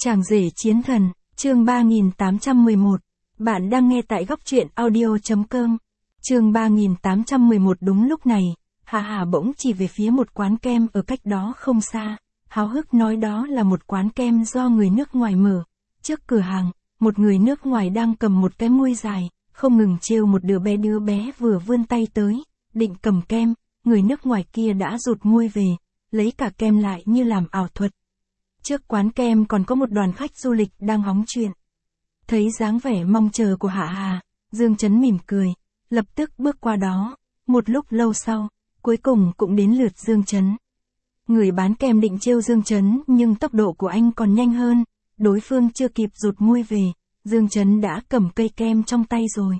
Chàng rể chiến thần, chương 3811. Bạn đang nghe tại góc truyện audio.com. Chương 3811. Đúng lúc này, Hà Hà bỗng chỉ về phía một quán kem ở cách đó không xa, háo hức nói đó là một quán kem do người nước ngoài mở. Trước cửa hàng, một người nước ngoài đang cầm một cái muôi dài, không ngừng trêu một đứa bé vừa vươn tay tới, định cầm kem, người nước ngoài kia đã rụt muôi về, lấy cả kem lại như làm ảo thuật. Trước quán kem còn có một đoàn khách du lịch đang hóng chuyện. Thấy dáng vẻ mong chờ của Hạ Hà, Dương Chấn mỉm cười, lập tức bước qua đó. Một lúc lâu sau, cuối cùng cũng đến lượt Dương Chấn. Người bán kem định trêu Dương Chấn nhưng tốc độ của anh còn nhanh hơn, đối phương chưa kịp rụt muôi về, Dương Chấn đã cầm cây kem trong tay rồi.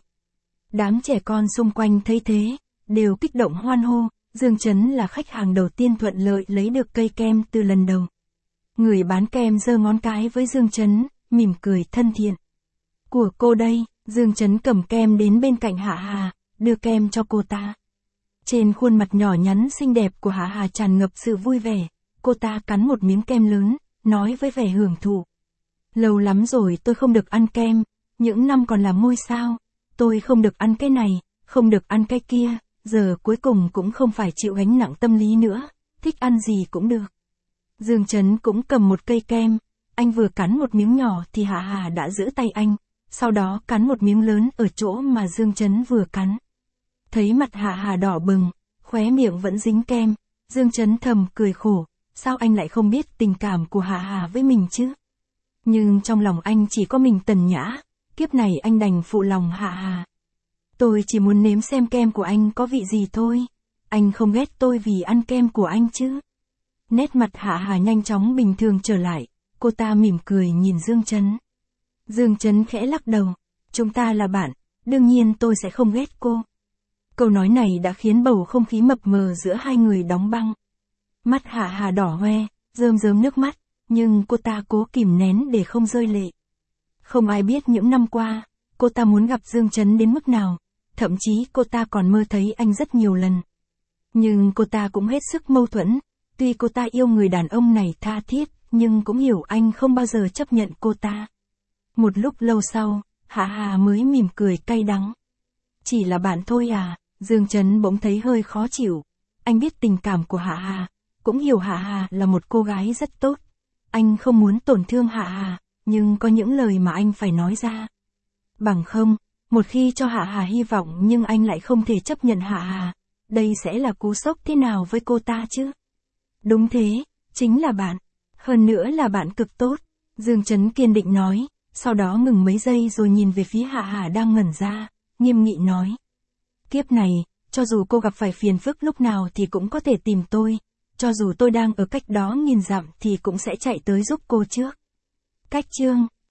Đám trẻ con xung quanh thấy thế, đều kích động hoan hô, Dương Chấn là khách hàng đầu tiên thuận lợi lấy được cây kem từ lần đầu. Người bán kem giơ ngón cái với Dương Chấn, mỉm cười thân thiện. Của cô đây, Dương Chấn cầm kem đến bên cạnh Hạ Hà, đưa kem cho cô ta. Trên khuôn mặt nhỏ nhắn xinh đẹp của Hạ Hà tràn ngập sự vui vẻ, cô ta cắn một miếng kem lớn, nói với vẻ hưởng thụ. Lâu lắm rồi tôi không được ăn kem, những năm còn làm ngôi sao, tôi không được ăn cái này, không được ăn cái kia, giờ cuối cùng cũng không phải chịu gánh nặng tâm lý nữa, thích ăn gì cũng được. Dương Chấn cũng cầm một cây kem, anh vừa cắn một miếng nhỏ thì Hạ Hà đã giữ tay anh, sau đó cắn một miếng lớn ở chỗ mà Dương Chấn vừa cắn. Thấy mặt Hạ Hà đỏ bừng, khóe miệng vẫn dính kem, Dương Chấn thầm cười khổ, sao anh lại không biết tình cảm của Hạ Hà với mình chứ? Nhưng trong lòng anh chỉ có mình Tần Nhã, kiếp này anh đành phụ lòng Hạ Hà. Tôi chỉ muốn nếm xem kem của anh có vị gì thôi, anh không ghét tôi vì ăn kem của anh chứ? Nét mặt Hạ Hà nhanh chóng bình thường trở lại, cô ta mỉm cười nhìn Dương Chấn. Dương Chấn khẽ lắc đầu, chúng ta là bạn, đương nhiên tôi sẽ không ghét cô. Câu nói này đã khiến bầu không khí mập mờ giữa hai người đóng băng. Mắt Hạ Hà đỏ hoe, rơm rớm nước mắt, nhưng cô ta cố kìm nén để không rơi lệ. Không ai biết những năm qua, cô ta muốn gặp Dương Chấn đến mức nào, thậm chí cô ta còn mơ thấy anh rất nhiều lần. Nhưng cô ta cũng hết sức mâu thuẫn. Tuy cô ta yêu người đàn ông này tha thiết, nhưng cũng hiểu anh không bao giờ chấp nhận cô ta. Một lúc lâu sau, Hạ Hà mới mỉm cười cay đắng. Chỉ là bạn thôi à? Dương Chấn bỗng thấy hơi khó chịu. Anh biết tình cảm của Hạ Hà, cũng hiểu Hạ Hà là một cô gái rất tốt. Anh không muốn tổn thương Hạ Hà, nhưng có những lời mà anh phải nói ra. Bằng không, một khi cho Hạ Hà hy vọng nhưng anh lại không thể chấp nhận Hạ Hà, đây sẽ là cú sốc thế nào với cô ta chứ? Đúng thế, chính là bạn. Hơn nữa là bạn cực tốt. Dương Chấn kiên định nói, sau đó ngừng mấy giây rồi nhìn về phía Hạ Hà đang ngẩn ra, nghiêm nghị nói. Kiếp này, cho dù cô gặp phải phiền phức lúc nào thì cũng có thể tìm tôi, cho dù tôi đang ở cách đó nghìn dặm thì cũng sẽ chạy tới giúp cô trước. Cách chương